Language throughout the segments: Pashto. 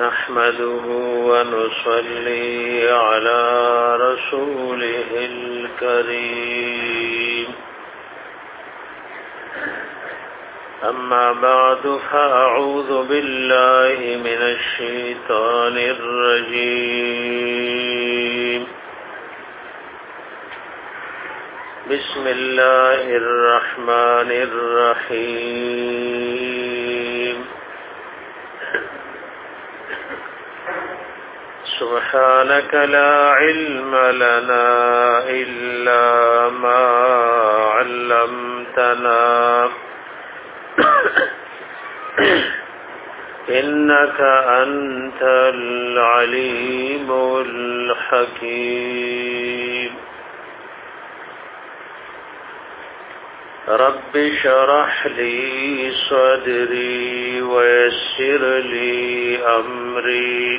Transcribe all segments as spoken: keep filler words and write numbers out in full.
نحمده ونصلي على رسوله الكريم أما بعد فأعوذ بالله من الشيطان الرجيم بسم الله الرحمن الرحيم سبحانك لا علم لنا إلا ما علمتنا إنك أنت العليم الحكيم رب شرح لي صدري ويسر لي أمري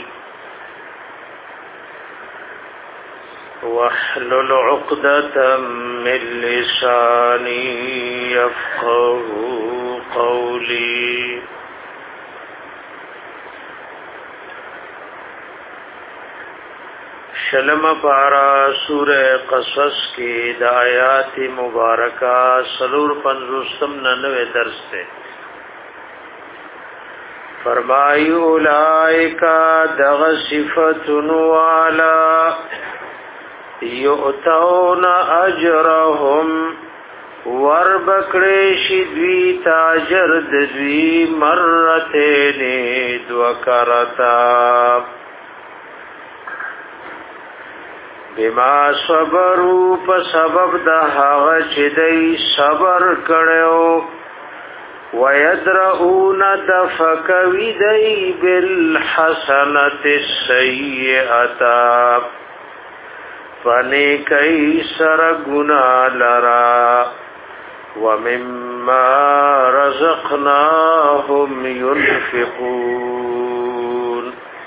واحلل عقدة من لساني يفقه قولي شلم پارا سورہ قصص کی د آیات مبارکہ سلور پنزوستم ننوے درس سے فرمائی اولائکا دغ صفتن والا یؤتون اجرهم وربکریش دوی تاجر دوی مرتین دوکرتا بما صبروا په سبب د هغه چې دای صبر کړو ويدرؤون دفقوی دای بالحسنۃ السیئۃ فنیکای سر گنا لرا ومما رزقناهم ينفقون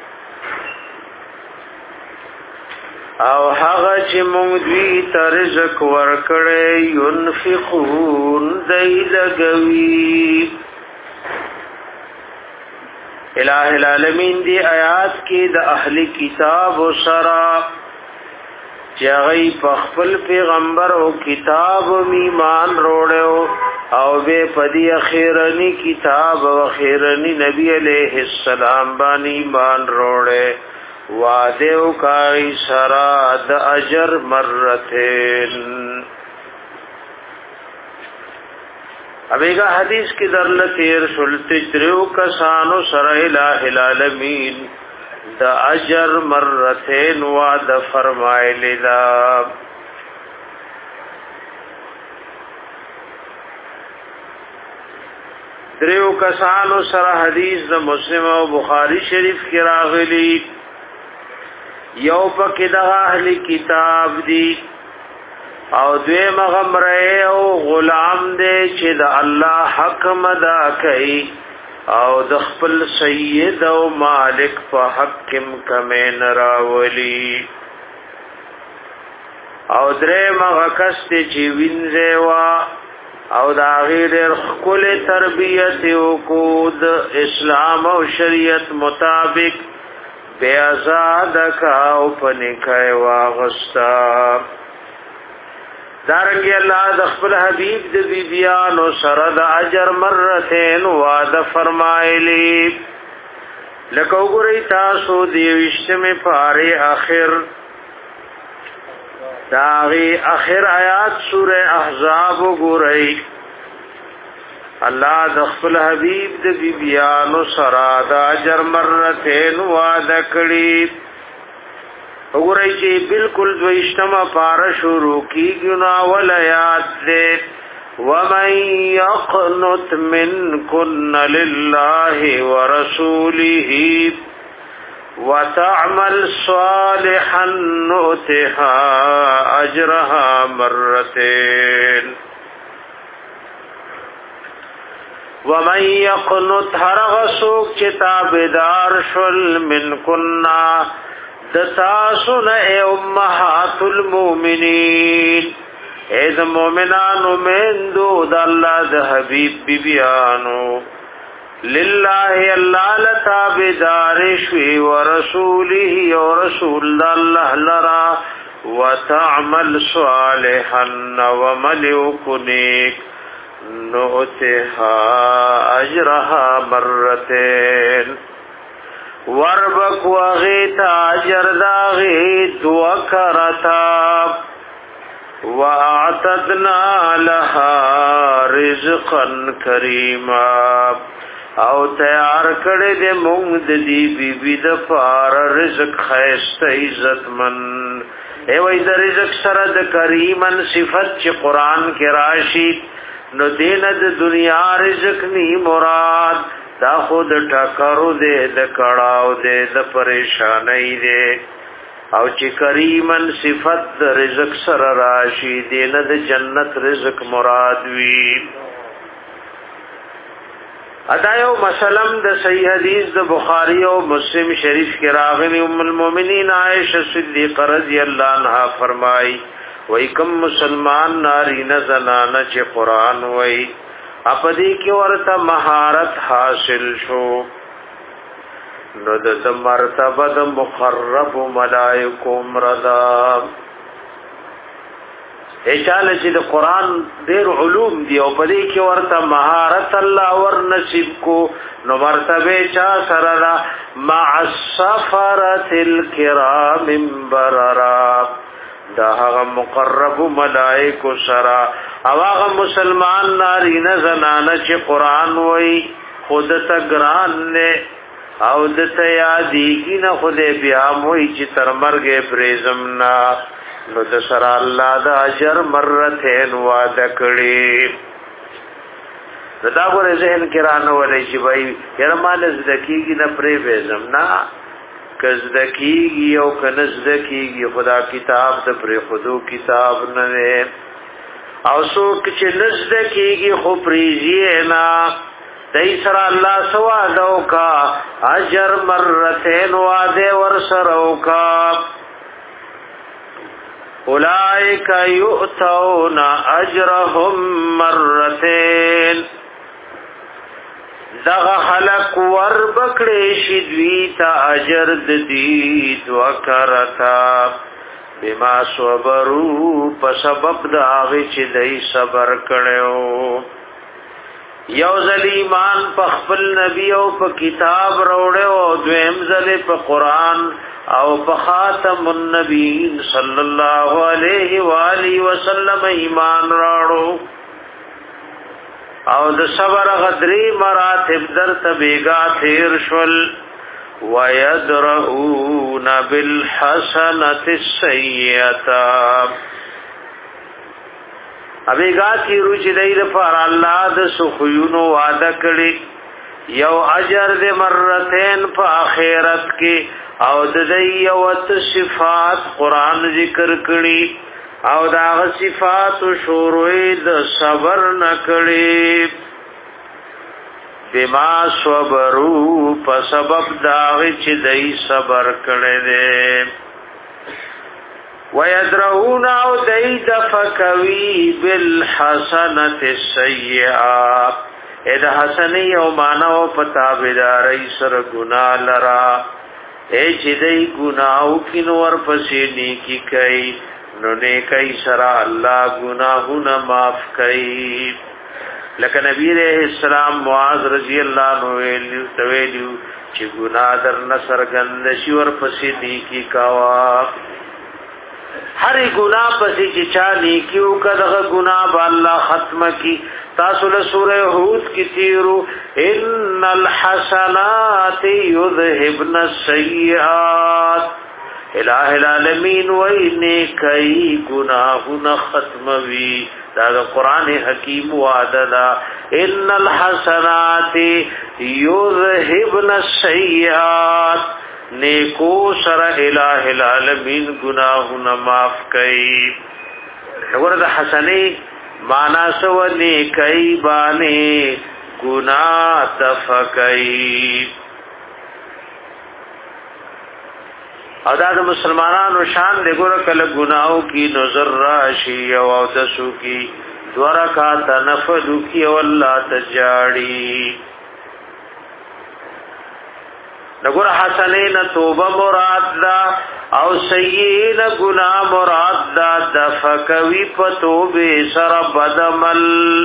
او هغه چې موږ دوی ته رزق ورکړې ينفقون دای لګوي الہ العالمین دی آیات کې د اهلی کتاب او سرا چې په خپل پیغمبر او کتاب ایمان وروړو او به پدی اخیرنی کتاب او اخیرنی نبی علیہ السلام باندې ایمان وروړې وعدو کای سرا د اجر مرتين ابیگا حدیث کی درلتی رسول تجریو کسانو سر الہ العالمین د اجر مرتين وعد فرمائلی دا دریو کسانو سر حدیث د مسلم او بخاری شریف کی راغلی یو پکې د اهلی کتاب دی او دوی مغمره او غلام دی چې د الله حق مدا کوي او د خپل سید او مالک په حق کم کمه نراولی او درې مغکس چې وینځه وا او د غیر خپل تربیت او کود اسلام او شریعت مطابق بے آزاد کا اوپنکای واغستا دارنگی اللہ د خپل حبیب د بیبیان و سرد اجر مرتین وعد فرمائلی لکو گری تاسو دیوشتم پاری آخر داغی آخر آیات سور احزاب گری الله د خپل حبیب د بیبیانو سره د اجر مرتين وعده کړی وګورئ چې بالکل دویشتمه پارا شروع کیږي نو ولایات دې ومن يقنط منكن لله ورسوله وتعمل صالحا نؤتها اجرها مرتين ومن يقنط هرغ سوک چتابدار شل من کننا دتاسن اے امہات المومنین اے د مومنانو مندو د الله د حبیب بیبیانو لله الله لتابدار شوی ورسوله ورسول الله لرا وتعمل صالحا وملئ نؤتها اجرها مرتين وربك وغيت اجر داغي وكرتا واعتدنا لها رزقا كريما او تیار کړه دې مونږ د دې بیبي د پار رزق خیسته عزت من ای وای د رزق سره د کریمن صفت چې قران کې راشي نو دین د دنیا رزق نی مراد دا خود ټکرو دې د کړهو دې د پریشانای دې او چې کریمن صفت د رزق سره راشي دین د جنت رزق مراد وی ادایو مسلم د صحیح حدیث د بخاری او مسلم شریف کې راغلی ام المؤمنین عائشہ صدیقہ رضی اللہ عنہا فرمائی وای کوم مسلمان ناری نه زنانه چې قران وای اپدی کې ورته مهارت حاصل شو نو د مرتبه د مقرب ملائکه مردا اچاله چې د قران ډېر علوم دی او په دې کې ورته مهارت الله ور نصیب کو نو مرتبه چا سره مع السفرة الكرام بررا دا هغه مقرب ملائکه سره او هغه مسلمان ناری نه زنانه چې قران وای خود ته ګران نه او د ته یادېږي نه خود بیا موي چې تر مرګه پرېزم نه نو د سره الله د اجر مرتين وعده کړی دا غره ذهن کې رانه ولې چې وای يرمال زدکیږي نه پرې وېزم نه کزدکیږي او کنزدکیږي خدا کتاب د پرې خودو کتاب نه او څوک چې نزدکیږي خو پریږي نه دای سره الله سوا دوکا اجر مرتين وعده ور سره وکا اولائک یؤتون اجرهم مرتين دغه خلق ور بکړې شدوی تا اجر د دې وکرتا بما صبروا په سبب د هغه چې دای صبر کړو یو ځل ایمان په خپل نبی او په کتاب وروړو او دویم ځل په قران او په خاتم النبیین صلی الله علیه و آله وسلم ایمان راړو او د صبر غدری مراتب در تبیگا تیر شل ویدرؤون بالحسنت السیئتا ابیگا کی روچ دیر پر اللہ د سخیونو وعده کړي یو اجر د مرتين په آخرت کې او د دې یو صفات قران ذکر کړي او دا صفات شروع د صبر نکړي بما صبروا په سبب دا چې دای صبر کړي دي ويدرؤون او دای دفکوي بالحسنه السيئه اذا حسنی او مانو پتاویدارای سر گناہ لرا اے چې دای گناہو کینور پسې نیکی کوي نو نیکی سره الله گناهونه معاف کوي لکه نبی رحم السلام معاذ رضی الله عنه ویلو چې گناہ در نصر گند شي ور پسې نیکی کاوا هر گناہ پسې چې چا نیکیو کړه گناہ به الله ختم کی تاسو له سوره هود کې تیرو ان الحسنات یذهبن السیئات الہ العالمین وینه کای گناهونه ختموي دا قرآن حکیم وعده دا ان الحسنات یذهبن السیئات نیکو سر الہ العالمین گناهونه معاف کړي وګوره د حسنه معنا سو نیکي باندې گناہ تفکای او دا د مسلمانانو شان دی ګوره کله گناہوں کی نظر راشي او دسو کی دورا کا تنفذ کی او الله تجاړي نګور حسنین توبه مراد دا او سیئین گناہ مراد دا دفکوی پتوبه سر بدمل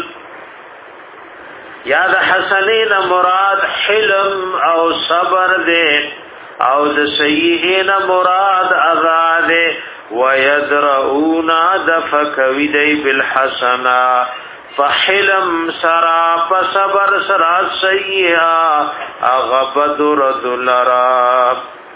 یا د حسنین مراد حلم او صبر دے او د سیئین مراد اذا دے ویدرؤون دفکوی دی بالحسنا فحلم سرا فصبر سرا سیئا اغبد ردلرا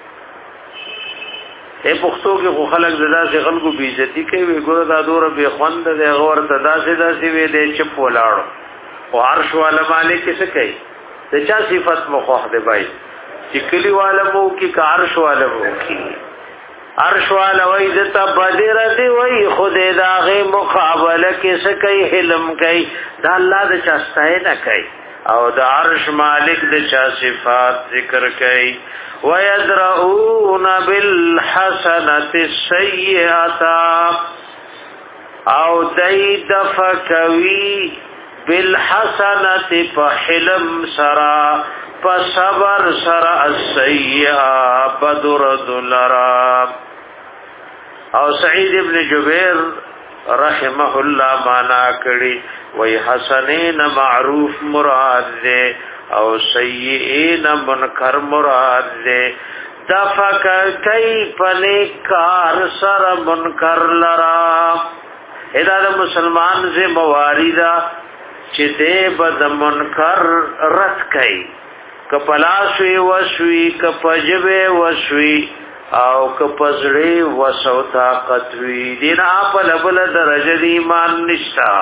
اے پختو کې خو خلق زدا سے خلقو بیزتی کوي وی ګور دا دور به خوند دی غور تدا سے دا سی وی دی چپ ولاړو او عرش والا مالک څه کوي ته چا صفت مخوخ دی بای چې کلی والا مو کی عرش والا مو کی عرش والا وای دتا بدر دی وای خدای داغه مقابله کې څه کوي حلم کوي دا الله د چاستای نه کوي او د عرش مالک د چا صفات ذکر کوي ويدرؤون بالحسنة السيئة او دای دفکوی بالحسنة فحلم سرا فصبر سرا السیئة بدرد لرا او سعید ابن جبیر رحمه الله مانا کړي وی حسنین معروف مراد دے او سیئین منکر مراد دے دفک کئی پنکار سر منکر لرا ادا دا مسلمان سے مواریدہ چی دے بد منکر رد کئی کپلاسوی وسوی کپجبے وسوی او کپزڑی وسو طاقتوی دین آپ لبل درجد ایمان نشتا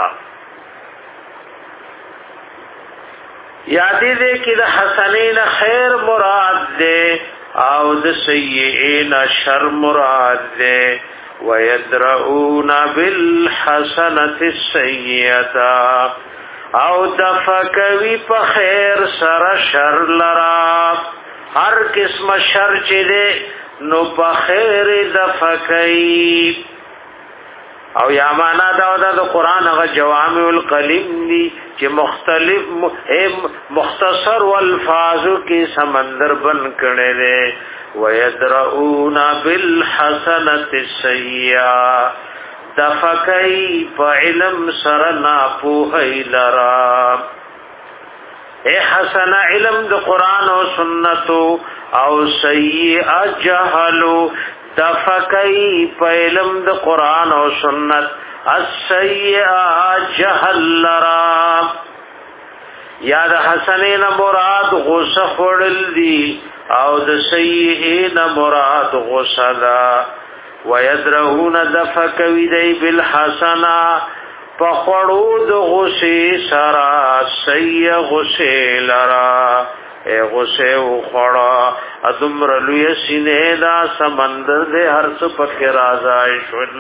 یادی دے کہ دا حسنین خیر مراد دے او دا سیئین شر مراد دے ویدرؤون بالحسنت السیئتا او دفکوی پا خیر سر شر لرا ہر قسم شر چی دے نو پا خیر دفکوی او یا معنا دا دا, دا قرآن اغا جوامع القلم دی کہ مختلف مختصر والفاظو کی سمندر بن کڑے دے ویدرؤون بالحسنت السیئہ دفکئی پا علم سرنا پوہی لرا اے حسن علم دا قرآن و سنتو او سیئہ جہلو دفکئی پا علم دا قرآن و سنت السیئہ جہل لرا یا دا حسنین مراد غصہ خوڑل دی او دا سیئین مراد غصہ دا ویدرہون دفکوی دی بالحسنہ پا خوڑود غصی سرا سیئ غصی لرا اے غصے و خوڑا ادمر لوی سینے دا سمندر دے ہر سپک رازائی شن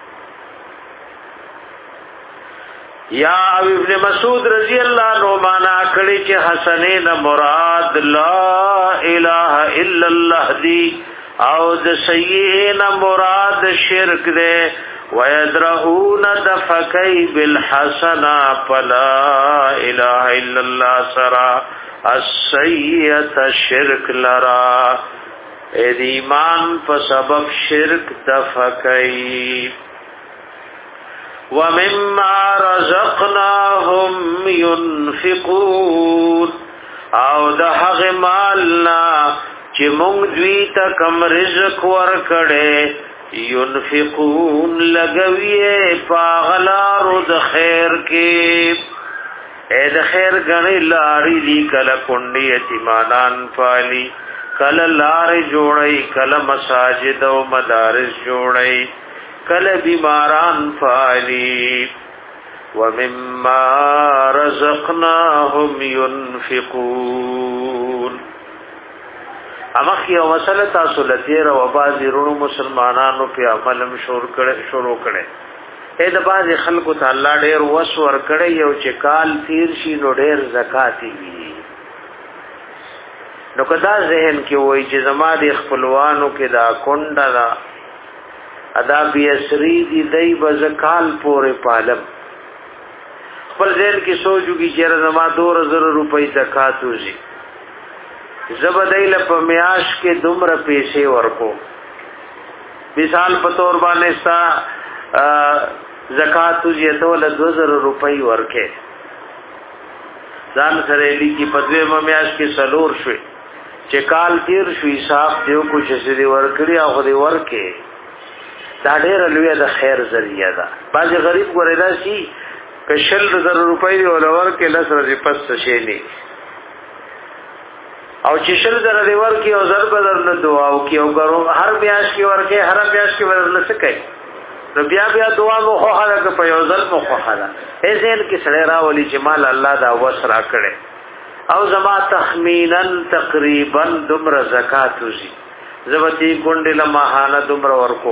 یا ابن مسعود رضی اللہ عنہ مانا کڑی چے حسنین مراد لا الہ الا اللہ دی او د سیئین مراد شرک دے ویدرہون دفکی بالحسنہ پلا الہ الا اللہ سرا السیئت شرک لرا اید ایمان پا سبب شرک دفکی وَمِمَّا رَزَقْنَاهُمْ يُنْفِقُونَ او د هغه مالنا چې موږ دوی ته کم رزق ورکړې ينفقون لګوي پاغلارو د خیر کې اې د خیر غني لاري دي کله کونډي یتیمانان پالي کله لار جوړي کله مساجد او مدارس جوړي کله بیماران پالي ومما رزقناهم ينفقون امخ یو مسله تاسو لته را و بازي رونو مسلمانانو په عملم شروع کړي شروع کړي اې د باز خلکو تعالی ډېر وس ور کړي یو چې کال تیر شي نو ډېر زکات وي نو کدا ذهن کې وای چې زما د خپلوانو کې دا کونډه دا ادا بیسری دی دای بزکال پورې پالم خپل ذهن کې سوچو کې چې زما دو زره روپۍ زکات وځي زبدایل په میاش کې دومره پیسې ورکو. مثال په تور باندې ستا زکات یې له دو زره روپۍ ورکې ځان سره لیکي په دوی میاش کې سلور شوي چې کال تیر شو حساب دیو کو چې دې ورکړي او دې ورکې دا ډېر لوی د خیر ذریعہ ده. باز غریب ګورېدا شي کشل زر روپۍ دی ولور کې لس ورځې پس شي نه او چې شل زر دی ورکې او زر بدر نه دعا او کې او ګرو هر بیاش کې ورکې هر بیاش کې ورنه څه کوي نو بیا بیا دعا مو خو حاله په یو ځل مو خو حاله ایزل کې سره راولي جمال الله دا وسرا کړي او زما تخمینا تقریبا دمر زکات وزي زبتی ګوندې لمحانه دمر ورکو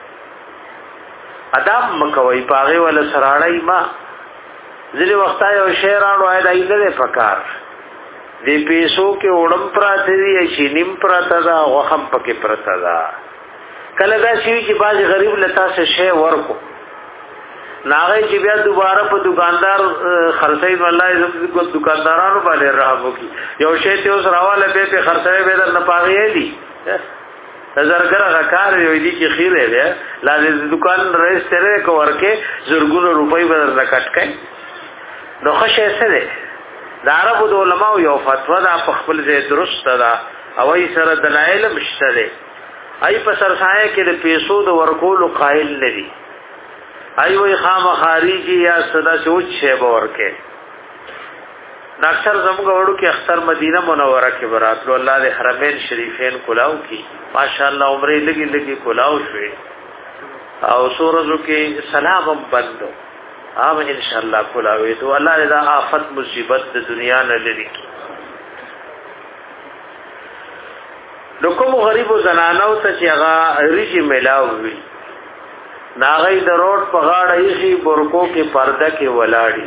ادم مکوي پاغه ول سراړای ما ځلې وخت یو شعرانو آی دای نه پکار دې پیسو کې وړم پراته دي شي نیم پراته دا وخم پکې پراته دا کله دا شي چې باز غریب لتا څه شی ورکو ناغه چې بیا دوباره په دکاندار خرڅای والله زموږ دکاندارانو باندې راهو کی یو شی ته اوس راواله به په خرڅای به در نه پاغې دي زرګره غکار یو دي چې خیره ده لازم دکان رئیس ترې کو ورکه زرګونو روپۍ بدل نکټ کړي نو خشه سره د عربو د علماء یو فتوا ده په خپل ځای درست ده او ای سره دلایل مشته ده ای په سرسایه کې د پیسو د ورکول قائل ندي ای وای خام خارجي یا صدا سوچ شی ورکه ناکثر زموږ وړو کې اختر مدینه منوره کې براتلو الله د حرمین شریفین کلاو کی ماشاءالله عمره لګي لګي کلاو شوي او سورزو کې سلام هم بندو اب ان شاء الله کلاوي ته الله رضا آفت مصیبت د دنیا نه لري نو کوم غریب زنانو ته چې هغه ریشي ملاو وي ناغې د روډ په غاړه یې برکو کې پرده کې ولاړی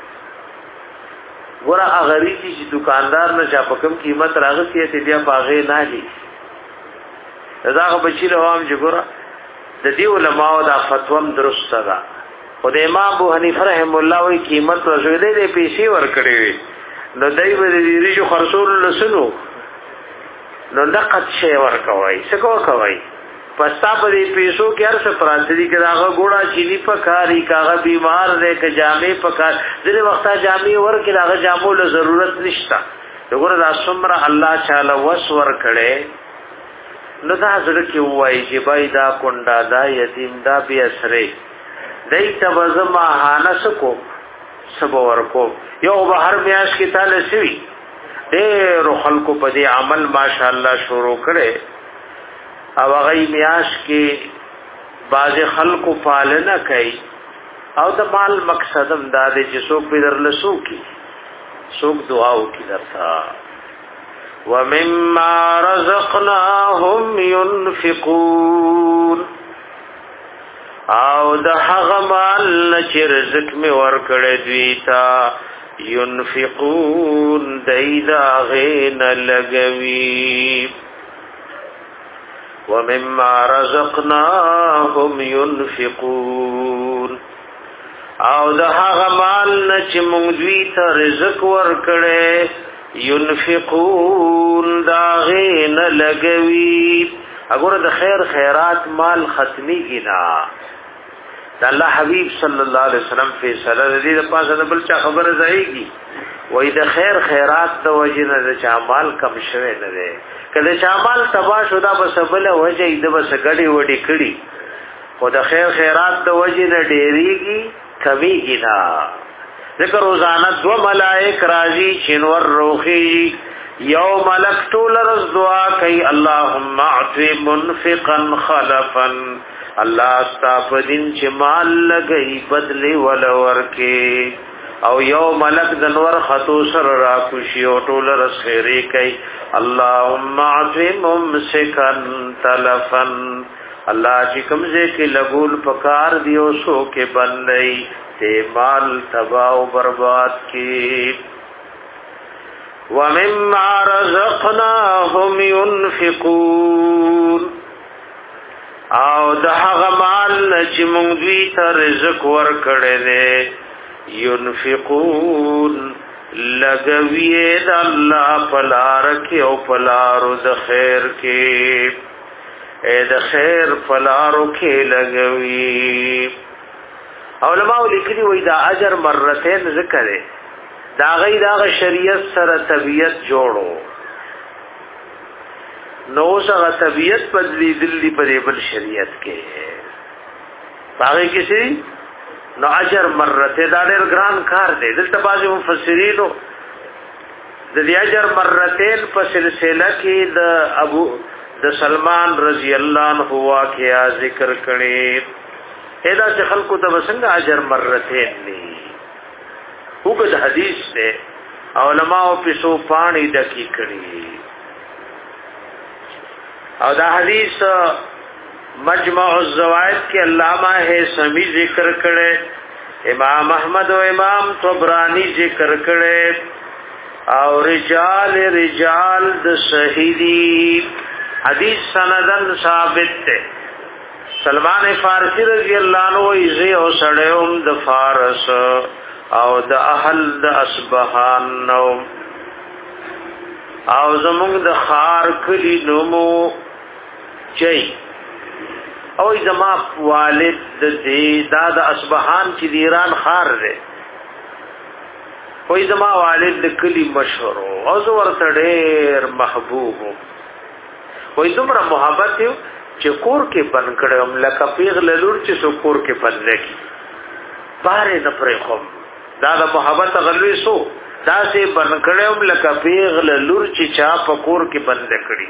ګوره هغه ریشي چې دکاندار نه چا په کم قیمت راغسي ته بیا باغې نه دي داغه بچی له هم چې ګوره د دې علماء دا فتوا درست ده خو د امام ابو حنیفه رحم الله وی قیمت رسول دې پیسې ور کړې وي نو دای به دې ریشو خرصول لسنو نو دقت شی ور کوي څه کو کوي پستا په دې پیسو کې هر څه پرانځي کې داغه ګوړه چيني په کاری کاغه بیمار دې ک جامې په کار دې وخته جامې ور کې داغه جامو له ضرورت نشتا وګوره دا څومره الله تعالی وس ور کړي نو دا زړه کې وایي چې بای دا کونډا دا یتیم دا بیا سره دای ته وزما هانس کو سب ورکو یو بهر میاش کې تعالی سوي ډېر خلکو په دې عمل ماشاءالله شروع کړي او هغه میاش کې باز خلکو پالنه کوي او د مال مقصد هم دا دی چې څوک په درلسو کې څوک دعاو کې درتا ومما رزقناهم ينفقون او د هغه مال چې رزق می ورکړې دوی تا ينفقون دایدا غین لګوي ومما رزقناهم ينفقون او د هغه مال چې موږ دوی ته رزق ورکړې ينفقون دا غین لګوي وګوره د خیر خیرات مال ختمي کینا د الله حبيب صلی الله علیه وسلم فیصله دې د پاسه د بل چا خبره ځایږي وای د خیر خیرات د وجنه د چا مال کم شوه نه ده کله چا مال تبا شودا بس بل وجه د بس غړي وډي کړي خو د خیر خیرات د وجنه ډېریږي کمیږي نه ذکر روزانه دو ملائک راځي چنور روخي یو ملک ټول رز دعا کوي اللهم اعطي منفقا خلفا الله استغفرین چې مال لګي بدلی ول ورکي او یو ملک د نور خطو سر را خوشي او ټول رس خیری کوي اللهم اعطي ممسكا تلفا الله چې کومځه کې لګول پکار دیو سو کې بندي ته مال تباہ او برباد کی ومما رزقناهم ينفقون او د هغه مال چې موږ دوی ته رزق ورکړل دي ينفقون لګوي د الله پلار کې او پلارو د خیر کې اے د خیر پلارو کې لګوي. علماء لیکلي وای دا اجر مرتين ذکر دا غي دا شریعت سره طبيعت جوړو نو سره طبيعت بدلی دلی په بل شریعت کې باغی کسی نو اجر مرته دا ډېر ګران کار دی. دلته بعضو مفسرینو د دې اجر مرتين په سلسله کې د ابو د سلمان رضی الله عنه واقعا ذکر کړي. ادا چې خلکو ته وسنګ اجر مرتين دي وګد حدیث ته علماء په سو پانی ډکی کړي او دا حدیث مجمع الزوائد کے علامہ ہے سمی ذکر کرے امام احمد و امام طبرانی ذکر کرے اور رجال رجال د صحیحی حدیث سندن ثابت تے. سلمان فارسی رضی اللہ عنہ ایزی او سڑیوم د فارس او د اهل د اصبهان نو او زمونږ د خار کلی نومو چي او زما والد د دې دا د اصبهان چې د ایران خار دی وای زما والد د کلی مشهور او زه ورته ډېر محبوب وای دومره محبت یو چې کور کې بن کړم لکه پیغله لور چې سو کور کې بن لګي بارې نه پرې خو دا د محبت غلوي سو دا سه بن کړم لکه پیغله لور چې چا په کور کې بن لکړي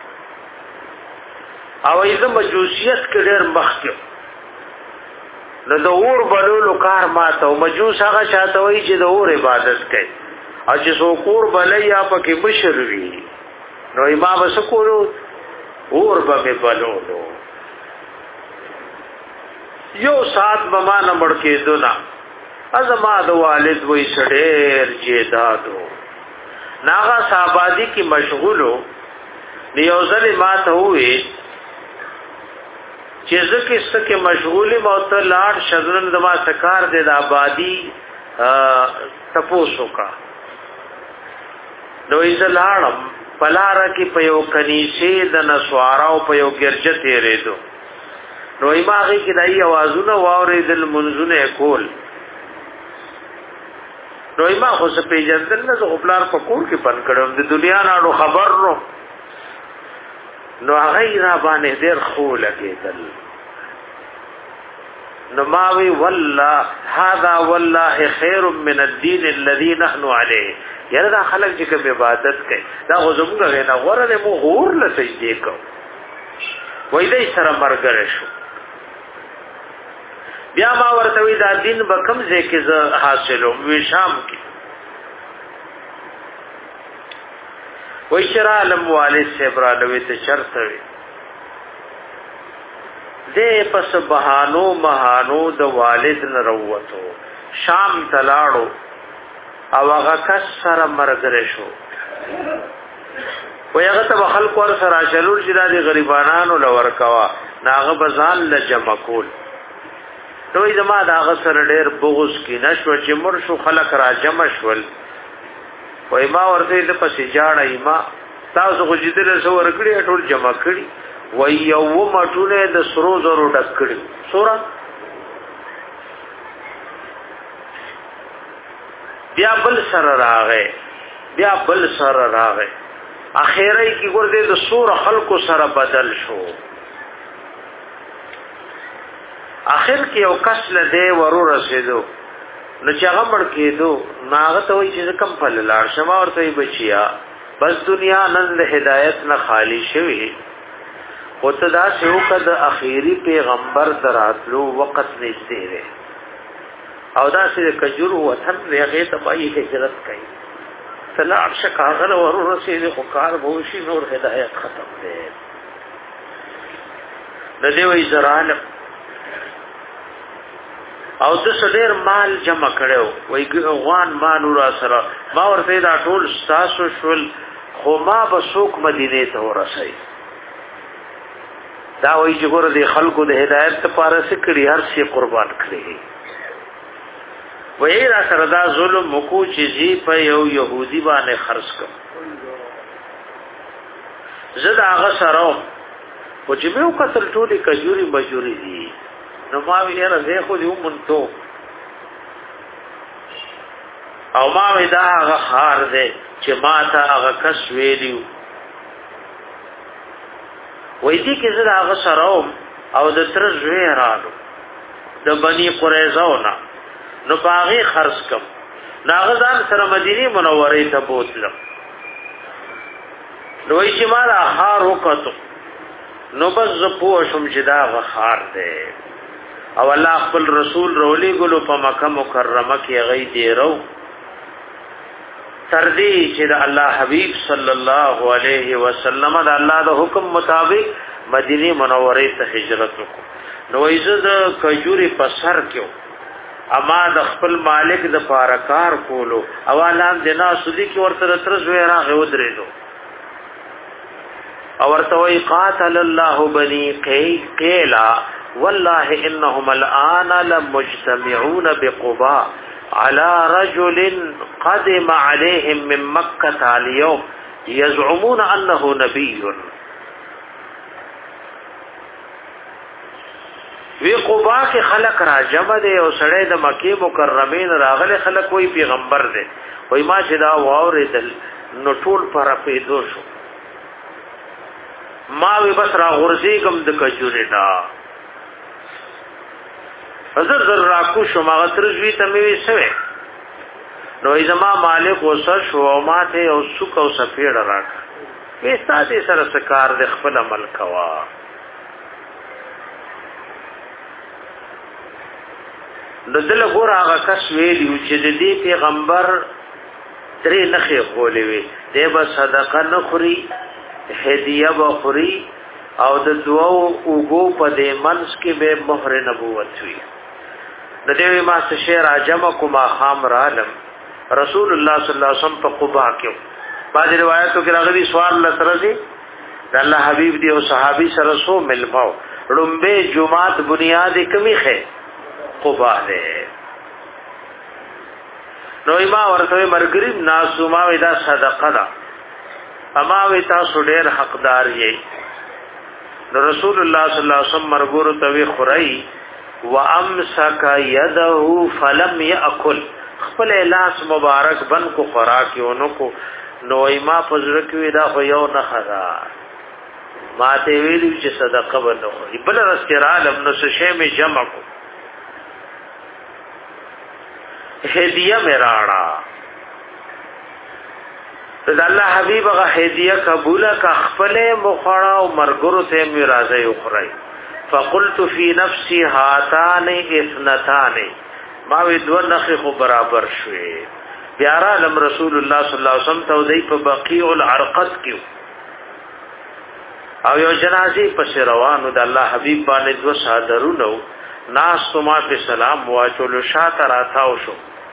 او ایزه مجوسیت کې ډېر مخکې نو د اور بلولو کار ماته او مجوس هغه چاته وای چې د اور عبادت کوي او چې سو کور بلې یا پکې مشر وي نو امام وسکولو اور به بلولو یو سات بما نه مړ کې دونا ازما د والد وې سړېر جیدادو ناغا صاحبادی کی مشغولو نیوزل ما ته وې چې ځکه څکه مشغولي موت لاړ شذرن دما سکار د آبادی تپوسو کا نو یې لاړم پلار کې په یو کنيسه د نسوارو په یو ګرځه تیرې دو نو ایماغي کې دای आवाजونه واورېدل منځونه کول نو ایما خو څه پیژندل نه خپلار په کور کې پن کړم د دنیا نه خبر نو نو غیر باندې ډېر خو لګېدل نو ماوي والله هذا والله خير من الدين الذي نحن عليه یره دا خلک چې کوم عبادت کوي دا غوږمږه نه غوړل مو غور له سجدي کو وای دې سره مرګره شو بیا ما ورته وی دا دین به کم ځای کې حاصلو وی شام کې وای شرع علم والد سے برالوی ته شرط وی دې پس بهانو مهانو د والد نه وروته شام تلاړو او هغه کس سره مرګره شو وای هغه ته خلق ور سره شلول چې د غریبانو لور کوا ناغه بزان ل جمع کول دوی زما دا هغه سره ډېر بغض کې نشو چې مر شو خلق را جمع شول وای ما ورته د پسې جاړای ما تاسو خو جدل سو ورکړي ټول جمع کړي وای یو مټونه د سرو زرو ډک کړي سورہ بیا بل سره راغې بیا بل سره راغې اخیری کی ګور دې د سور خلقو سره بدل شو اخر کې یو کس له دې ورو رسیدو نو چې هغه مړ کېدو ناغه ته وایي چې کم فل لاړ شمه ورته بچیا بس دنیا نن د هدایت نه خالی شوی او ته دا شو کده اخیری پیغمبر دراتلو وخت نشته دی او دا چې کجور وطن لغه ته پای کې هجرت کوي سلام شکاغل ورو رسید خو کار بوشي نور هدایت ختم دی د دې وی زرال او د ډېر مال جمع کړو وای غوان مانو را سره ما ورته دا ټول تاسو شول خو ما به څوک مدینه ته ورسای دا وای چې ګور دي خلکو د هدایت لپاره سکړي هر شي قربان کړي وای را سره دا ظلم مکو چې زی په یو يهودي باندې خرج کړ زدا هغه سره او چې مې وکتل ټولې کجوري مجوري دي نو ما ویل زه خو دې ومنته او ما وی دا هغه خار دی چې ما ته هغه کس ویلیو وای دي کې زدا هغه سره او د تر زوی رالو د بني قریظه نو باغی خرج کم ناغزان سره مدینه منوره ته بوتلم نو چې مال اخار وکړو نو بس زپو شم چې دا غخار دی او الله خپل رسول رولی ګلو په مکه مکرمه کې غي دی رو تر دې چې د الله حبیب صلی الله علیه وسلم د الله د حکم مطابق مدینه منوره ته هجرت وکړو نو ایزه د کجوري په سر کې اما د خپل مالک د پارکار کولو اوالام جنا سودی کی ورته تر زوی راغه ودرېدو او ورته وی قاتل الله بني قيلا والله انهم الان لمجتمعون بقباء على رجل قدم عليهم من مكة اليوم يزعمون انه نبي وی قبا کې خلق را جمع دي او سړی د مکه مکرمین راغله خلق وی پیغمبر دی وای ما چې دا واوریدل نو ټول پر پیدو شو ما وی بس را غرزی کم د کجوري دا حضرت زر راکو شو ما غترزوی ته می وسوي نو ایزما مالک وسر شو او ماته او سوک او سفید راک وی ستاسو سره سکار د خپل عمل کوا د دل ګور هغه کس ویلی چې د دې پیغمبر ترې نخې خولې وي دی به صدقه نه خوري هدیه به خوري او د دوو اوګو په دې منځ کې به مهر نبوت وي د دې ما څه شعر اجم کوما خام رالم رسول الله صلی الله علیه وسلم په قباء کې بعض روایتو کې راغلي سوال الله سره دي د الله حبیب دی او صحابي سره سو ملمو لومبه جمعات بنیاد کمی خه قباء ده نو ما ورته مرګریم ناسو ما ودا صدقه ده اما وی تاسو ډېر حقدار یې نو رسول الله صلی الله علیه وسلم مرګور ته خورای وامسک يده فلم ياكل خپل لاس مبارک بن کو خوراکیونو کو نو ما پزړه کې دا خو یو نه خدا ما ته ویلو چې صدقه ونه خوري بل رسکرال ابن سشه می جمع کو هدیه میراړه د الله حبیب هغه هدیه قبول کا خپل مخړه او مرګرو ته میراځي اخري فقلت في نفسي هاتان اثنتان ما وی دو نخ خو برابر شوي پیارا لم رسول الله صلی الله علیه وسلم ته دی په بقیع العرقد کې او یو جنازي په روانو د الله حبیب باندې دو صادرونو ناس تما په سلام واچول شاته راتاو شو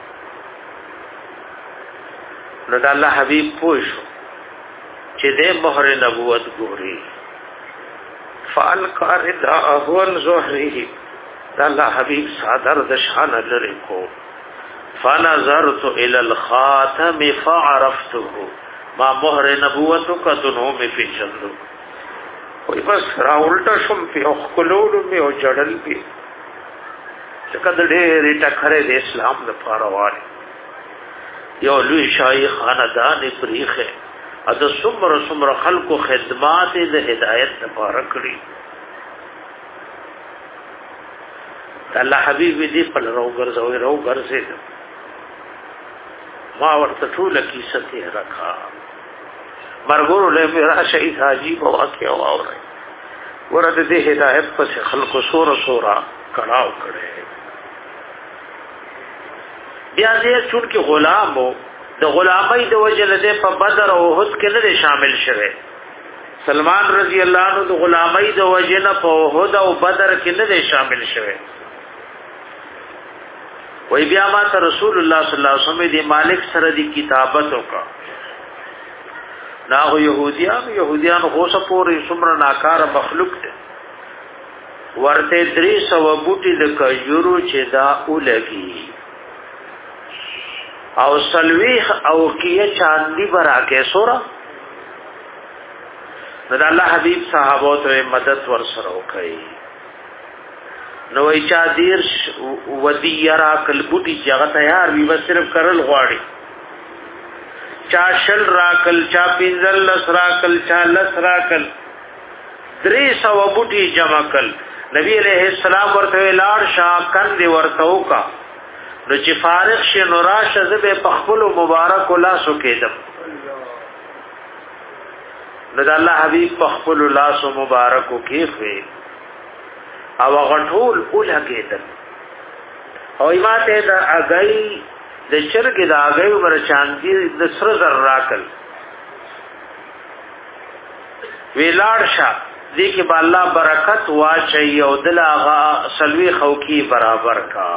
نو د الله حبیب پوښ چې د مهر نبوت ګوري فال قردا اهون زهره د الله حبیب صادر د شان لري کو فنظرت الى الخاتم فعرفته ما مهر نبوت کتنو می فیشلو وای بس را الټا شم په خلول می او جړل بي څنګه دې ټکره د اسلام لپاره وایي یو لوی شاهي خاندان پریخه اته څومره څومره خلکو خدمات د هدایت لپاره کړی الله حبيب دې په لرو ګرځوي رو ګرځي ما ورته ټول کیسه ته راکا مرګورو له میرا شهید حاجی په واقع واوري ورته دې هدایت په خلکو سور سورا کړهو کړي بیا دې چون کې غلام وو د غلامۍ د وجه له په بدر او احد کې نه شامل شوه سلمان رضی الله عنه د غلامۍ د وجه نه په احد او بدر کې نه شامل شوه وای بیا ما ته رسول الله صلی الله علیه وسلم دې مالک سره دې کتابت وکړه ناغو يهوديان يهوديان خو سپورې څومره ناکار مخلوق دي ورته درې سو بوټي د کجورو چې دا اولګي او سلویخ او کیه چاندی برا کې سورا نو الله حبیب صحابو ته مدد ور سره وکړي نو ای چا دیر ودی را کل بوټي چې هغه تیار وي بس صرف کرل غواړي چا شل را کل چا پینزل لس را کل چا لس را کل درې سو بوټي جمع کل نبی علیہ السلام ورته لاړ شاه کند ورته وکا نو چې فارغ شي نو راشه زبه پخپل مبارک الله سو کېدم نو د الله حبیب پخپل الله سو مبارک کې وي او غټول اوله کېدل او ایماته د اگئی د شرک د اگئی ور شانتی د سر زر راکل ویلاړ شه دې کې با الله برکت واچي او دل هغه سلوي خوکی برابر کا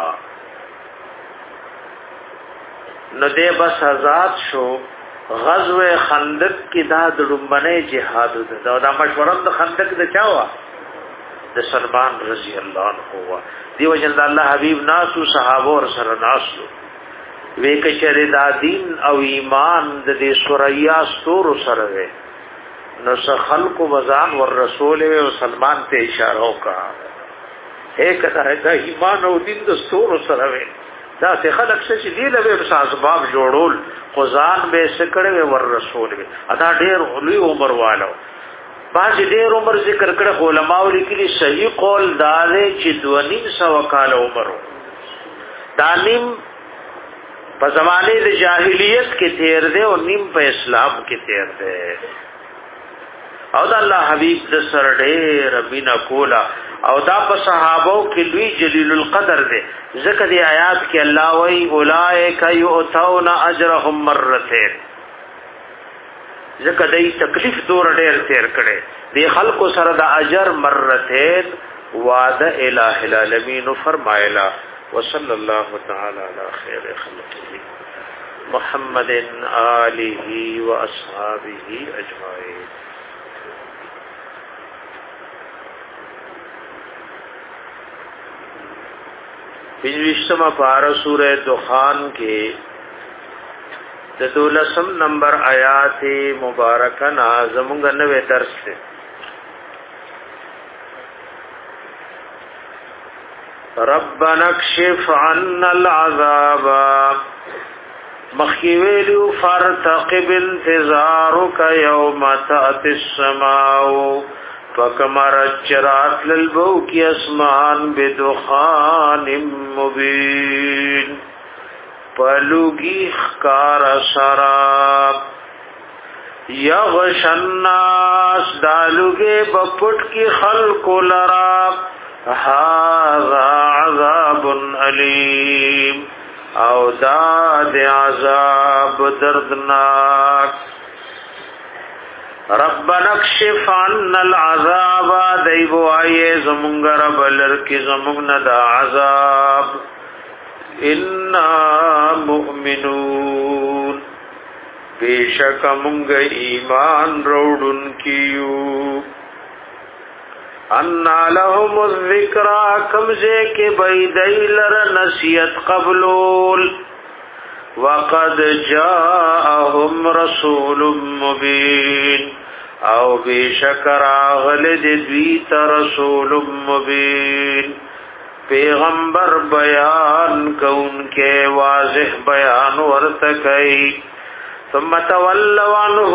نو دې بس آزاد شو غزوه خندق کې دا د لومبنه جهاد دا د مشوره د خندق د چاوا د سلمان رضی الله عنه هوا دیو جن الله حبیب ناسو صحابه اور سره ناسو وې کچره دا دین او ایمان د دې سوریا ستور سره وې نو څه خلق وزان ور رسول او سلمان ته اشاره وکړه ایک دا ایمان او دین د ستور سره وې دا څه خلق چې دی له اسباب جوړول قزان به سکړې ور رسول وې ادا ډېر علوي عمر والو باز ډېر عمر ذکر کړه علماء لیکلي صحیح قول داله چې دونیم سو کال عمر دانیم په زمانه د جاهلیت کې تیر دی او نیم په اسلام کې تیر دی او د الله حبیب د سر ډېر بنا کولا او دا په صحابو کې لوی جلیل القدر دی ذکر دی آیات کې الله وی اولائک یؤتون اجرهم مرتين ذکر دی تکلیف دور ډېر تیر کړي دی خلق سره د اجر مرتين وعده الہ العالمین فرمایلا وصلی الله تعالی علی خیر خلقه محمد آله و اصحابہ اجمعین. پنځویشتمه پارہ سورہ دخان کې د دولسم نمبر آیات مبارکه نا زمونږ نوې درس ده. ربنا اكشف عنا العذاب مخیویلو فرتقب انتظارک یوم تأتی السماء فکمرت چرات للبو کی اسمان بدخان مبین پلوگی خکار سراب یغش الناس دالوگے بپٹ کی خلق لراب هذا عذاب علیم او داد عذاب دردناک. ربنا اکشف عنا العذاب دیبو آئیے زمونگ رب لرکی زمونگ دا عذاب انا مؤمنون بیشک مونگ ایمان روڑن کیو. انا لهم الذکرى کمزے کے بیدئی لر نسیت قبلول وقد جاءهم رسول مبین او بیشکر آغلد دویت رسول مبین پیغمبر بیان کون کے واضح بیان ورتکئی ثم تولوا عنہ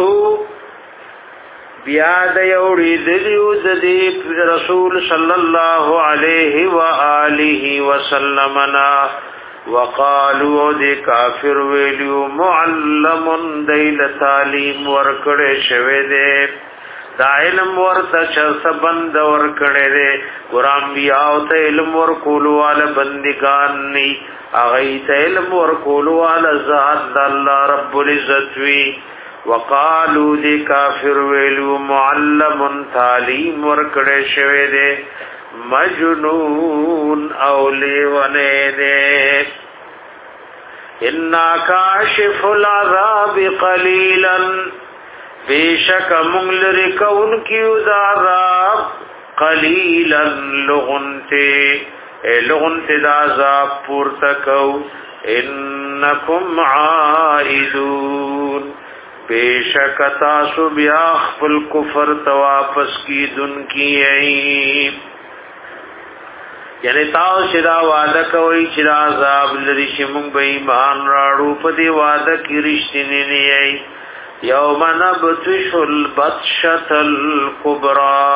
بیا د یوړي دیو د رسول صلی الله علیه و آله وسلم نا وقالو د کافر ویلو معلم دیل تعلیم ورکړې شوه دې دا علم ورته چرته بند ورکړې دې قران بیا او ته علم ورکول وال بندگان ني اغه ته علم ورکول وال ذات الله رب العزت وی وقالو دی کافر ویلو معلم تعلیم ورکڑے شوے دے مجنون اولیونے دے. انا کاشف العذاب قلیلا بیشک منگلر کون کیو دا عذاب قلیلا لغنتے اے لغنتے دا عذاب پورتکو ان انکم عائدون بیشک تاسو بیا خپل کفر تواپس کی دن کی ای یعنی تاسو چې دا وعده کوي چې دا عذاب لري چې موږ به ایمان راړو په دې وعده کې رښتینی نه یې یوم نبطش البطشة الكبرى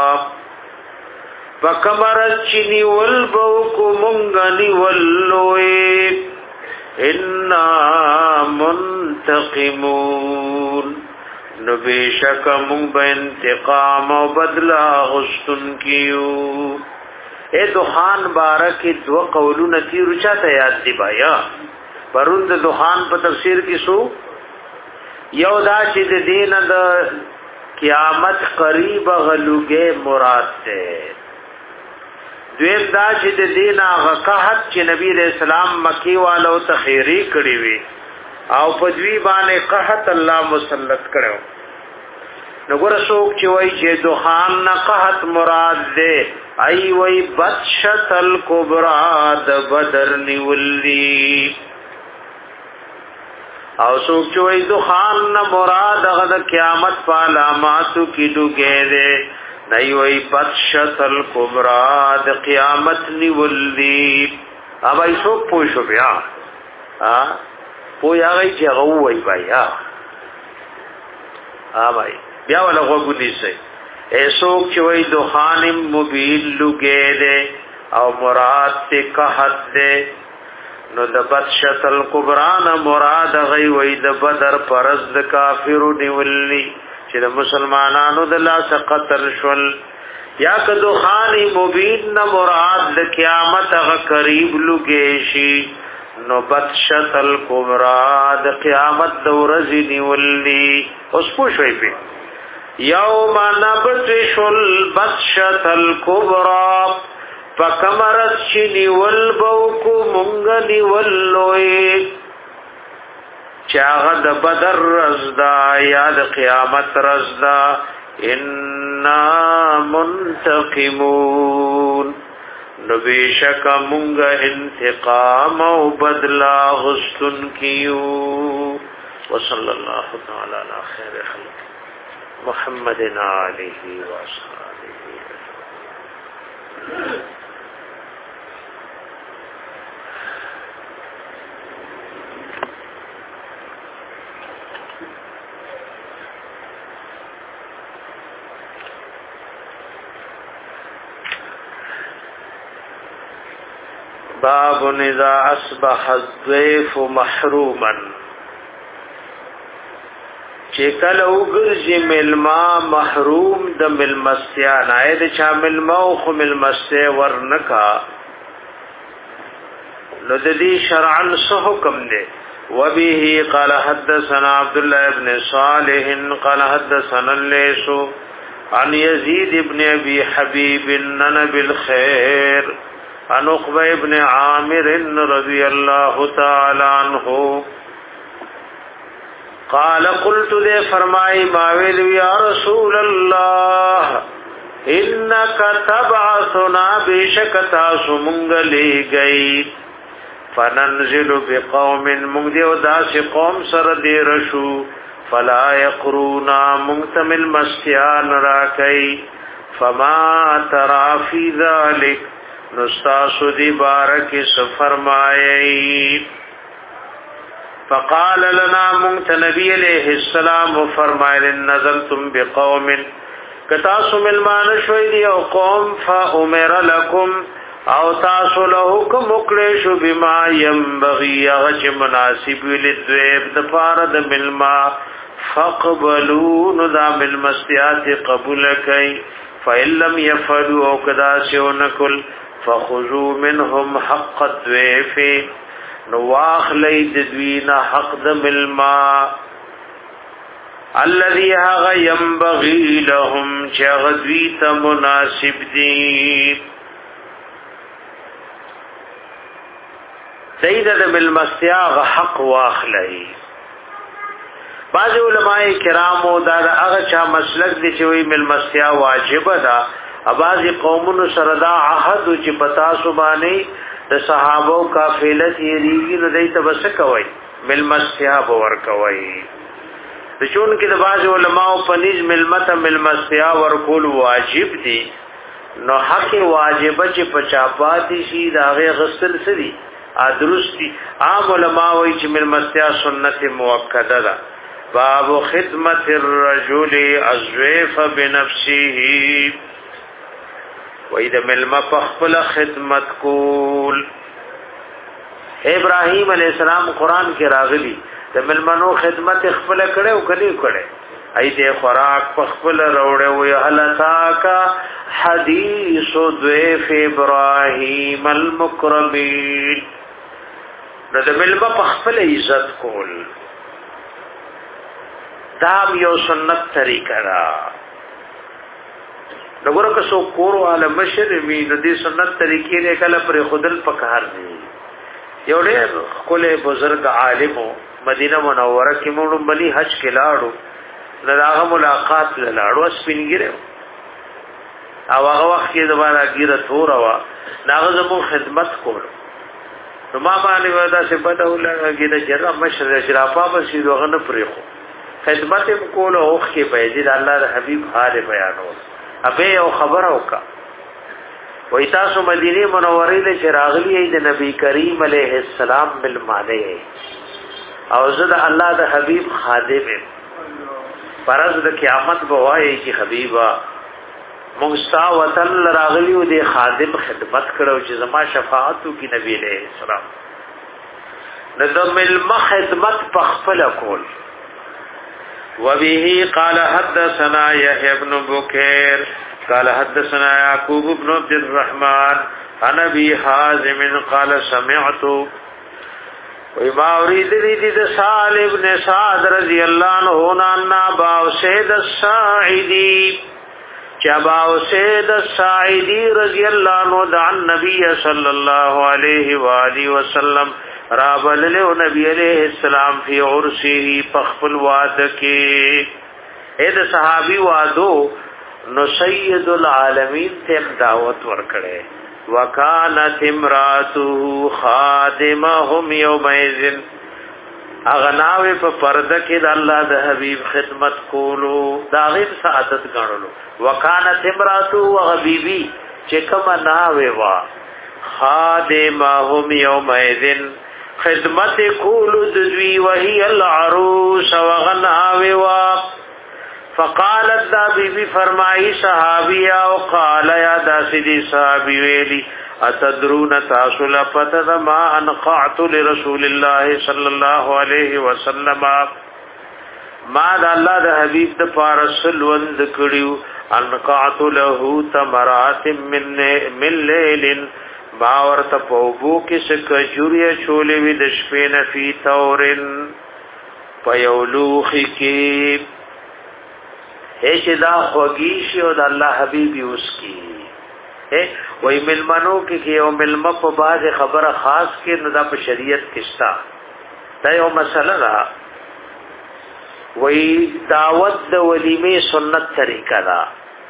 فکمر چنی والبوک منگنی واللوی انا منتقمون نبیشک من بانتقام و بدلا غستن کیو اے دخان بارک دو قولو نتیرو چاہتا یاد دی بایا پروند دخان پا تفسیر کی سو یو دا چې د دین د قیامت قریب غلوګه مراد ده دویم دا چې د دین هغه قحط چې نبی رسول الله مکی والو تخیری کړی وي او په دوی باندې قحط الله مسلط کړو نګور څوک چې وای چې دوخان نه قحط مراد ده ای وای بطشت الکبرى د بدر نیولی او څوک چې وای دوخان نه مراد هغه د قیامت په علاماتو کې ډوګې ده نه وای بطشت الکبرى د قیامت نیولی اوبه څوک پوښو بیا ها پویا غي چې هغه وای بیا ها بھائی بیا ولا غوګونی سي ایسوک چې وای دوخان مبین لګې ده او مراد ته قحط ده نو د بطشت الکبرى نه مراد غي وای د بدر پرز د کافرو نیوللی چې د مسلمانانو د لاس قتل شول یا که دوخان مبین نه مراد د قیامت غ قریب لګې شي نو بطشت الکبرى د قیامت د ورځې نیوللی اوس پوښوي په یوم نبطش البطشة الكبرى فکمرت شنی والبوکو منگنی واللوی چاغ د بدر رزدا یا د قیامت رزدا انا منتقمون نبیشک منگ انتقام و بدلا غستن کیو وصلی اللہ تعالی علی خیر خلق محمد علیہ وآلہ باب اذا اصبح الضيف محروما چې کله وګرځي ملما محروم د ملمستیا نه د چا ملما او خو ملمسته ورنکا نو د دې شرعاً څه حکم دی وبه قال حدثنا عبد الله ابن صالح قال حدثنا الليث عن يزيد ابن ابي حبيب عن بالخير عن عقبه ابن عامر رضي الله تعالى عنه قال قلت دے فرمائی ماویل یا رسول اللہ انکا تبعثنا بیشکتا سمنگلی گئی فننزل بقوم منگدیو داس قوم سر دیرشو فلا یقرونا منتمل مستیان راکی فما ترا فی ذالک نستاسو دی بارک سفرمائی فقال لنا منت نبی علیہ السلام فرمائے نزلتم بقوم کتاسو ملمان شوئی دی او قوم فامر لکم او تاسو له حکم وکړې شو بما ينبغي غچ مناسب للذيب د فارد ملما فقبلوا نذا بالمستيات قبول کئ فإن لم يفعلوا او کدا شونکل فخذوا منهم حق الذيف نواخ لید دوینا حق د ملما الذي هغه ينبغي لهم چغدویت مناسب دی سید د ملمستیاغ حق واخ لئی بعض علماء کرامو دا هغه چا مسلک دی چې وی ملمستیا واجب ده بعض قومونو سره دا عهد چې پتا سبانی د صحابو قافله تیریږي نو دای ته بس کوي ملمستیا ورکوي. د چون کې د باز علماء په نيز ملمته ملمستیا ورکول واجب دي، نو حق واجب چې پچاپاتی شي داغه غسل سری ادرستی. عام علماء وایي چې ملمستیا سنت مؤکده ده. باب خدمت الرجل الضيف بنفسه، وای د ملما په خپل خدمت کول. ابراهیم علیہ السلام قران کې راغلی د ملمنو خدمت خپل کړه او کړي کړه ای دې خوراک په خپل روړې وی هلتا کا حدیث ضيف ابراهیم المکرمین. د ملما په خپل عزت کول دا یو سنت طریقه ده. دغه که سو کور والا مشر وی د دې سنت طریقې نه کله پر خودل پکار دی. یو ډېر کوله بزرگ عالم مدینه منوره کې مونږ بلی حج کې لاړو، دغه ملاقات لاړو سپینګره او هغه وخت کې زمانہ ګیره تور وا داغه زمو خدمت کول. نو ما باندې ودا چې پته ولګی دا جره مشر شرافه په شي دغه نه پریخو خدمت کول او کې په دې الله د حبيب حال بیانول. ابه او خبر اوکا وای تاسو مدینه منوره له چراغلی د نبی کریم علیه السلام ملمانه او زه د الله د حبیب خادم پرز د قیامت بوای کی حبیبا مغستا وتل راغلی او د خادم خدمت کړو چې زما شفاعتو کی نبی علیہ السلام نظم المخدمت پخپل کول. وبه قال حدثنا يحيى بن بكير قال حدثنا يعقوب بن عبد الرحمن عن ابي حازم قال سمعت وما اريد لي سالم بن سعد رضي الله عنه ان ابا سيد الساعدي جابا سيد الساعدي رضي الله عنه عن النبي صلى الله عليه واله وسلم رابل له نبی علیہ السلام فی عرسه پخپل وعده کې اې د صحابي وعدو نو سید العالمین ته دعوت ورکړي. وکانت امراته خادمهم یومئذ اغناوی په پرده کې د الله د حبیب خدمت کولو دا غیر سعادت غنلو. وکانت امراته وغبیبی چې کما ناوی وا خادمهم یومئذ خدمت کولو دوی وهي العروس وغناوی وا. فقالت دا بی بی فرمائی صحابیہ وقال یا دا سیدی صحابی ویلی اتدرون تاسل پتد ما انقعت لرسول اللہ صلی اللہ علیہ وسلم ما دا اللہ دا حبیب دا پارسل وند کریو انقعت له تمرات من من لیل ما ورت پوبو کس کجوری چولی وی دشپین فی تورن پیولوخی کی ایش دا خوگیشی او دا اللہ حبیبی اس کی وی ملمنو کی کہ یو ملمہ پا باز خبر خاص کی ندا پا شریعت کشتا دا یو مسئلہ رہا. وی دعوت دا ولیمی سنت طریقہ دا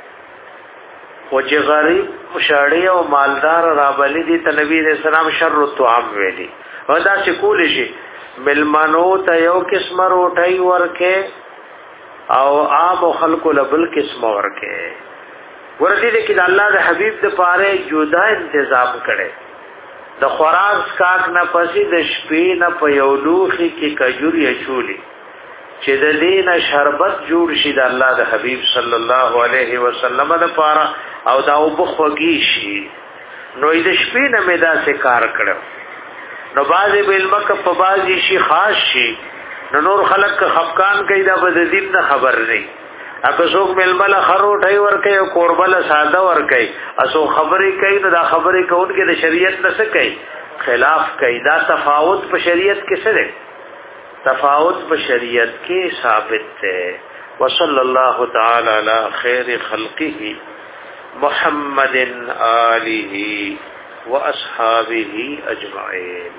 وچی غریب مشاڑی او مالدار رابلی دی تا نبی علیہ السلام شر الطعام ویلی و دا سکولی شی ملمنو تا یو قسم روٹائی ورکے او عام خلق لبل قسم ورکه ورته دي چې الله د حبيب د پاره جدا تنظیم کړي. د خوراک کاک نه پسې د شپې نه په یو لوخي کې کجوري چولي چې د دینه شربت جوړ شي د الله د حبيب صلی الله علیه وسلم د پاره او دا وبخوږي شي. نو د شپې نه مدا سے کار کړو نو بعضې علمک په بعضې شي خاص شي نو نور خلق خفقان کوي دا به د دین نه خبر نه. اګه څوک ململ خروټي ور کوي او قربل ساده ور کوي اسو خبرې کوي نو دا خبرې کوون کې د شریعت نه څه کوي خلاف کوي. دا تفاوت په شریعت کې څه دی؟ تفاوت په شریعت کې ثابت دی. وصلی الله تعالی علی خیر خلقه محمد آله واصحابه اجمعین.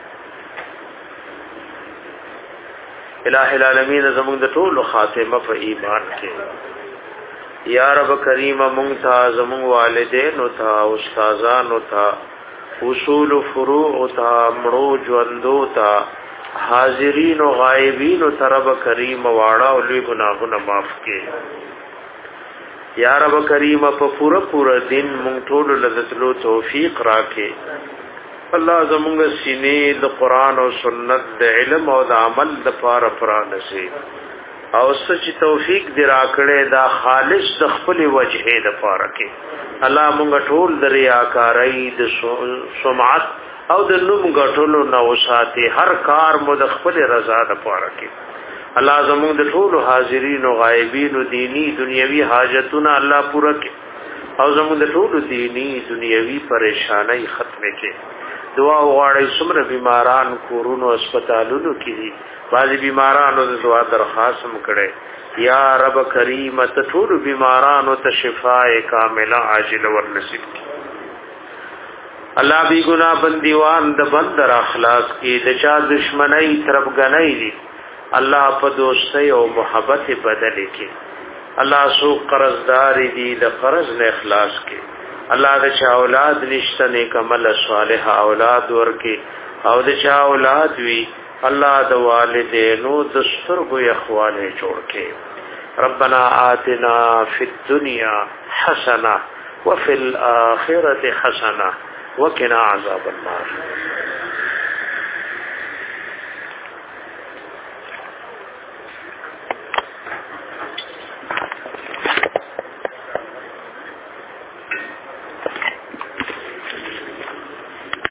الہ العالمین زمون د ټول خاتمه په ایمان کې. یا رب کریم مونږ ته زمون والدین او ته استادان او ته اصول فروع او ته مړو ژوندو ته حاضرین و غائبین و ترب کریم واړه او لوی ګناهونه معاف کړي یا رب کریم په پورا پورا دین مونږ ټول لذتلو توفیق راکې الله زموږ سینې د قران او سنت د علم او د عمل د پاره پرانسي او سچ توفیق دی راکړې دا خالص د خپل وجهه د پاره کې الله مونږ ټول د ریاکارۍ د سمعت او د نوم غټولو نو ساتي هر کار مو د خپل رضا د پاره کې الله زموږ د ټول حاضرین او غایبین او دینی دنیوي حاجتونه الله پوره کړي او زموږ د ټول دینی دنیوي پریشانای ختم کړي دعا وغواړئ څومره بیماران کورونو هسپتالونو کې دي بعضی بیمارانو د دعا درخواست هم کړي یا رب کریم ته ټول بیمارانو ته شفاء کامله عاجله ورنصیب کړي الله بی گناہ بندیوان د بندر اخلاص کې د چا دشمنی طرفګنۍ دي الله په دوستۍ او محبت بدل کړي الله سو قرضدار دي د قرض نه اخلاص کړي الله د چا اولاد نشته نیک عمل صالح اولاد ورکړي او د چا اولاد وی الله د والدینو د سترګو اخواله جوړ کړي ربنا آتنا فی الدنيا حسنه وفي الاخره حسنه وقنا عذاب النار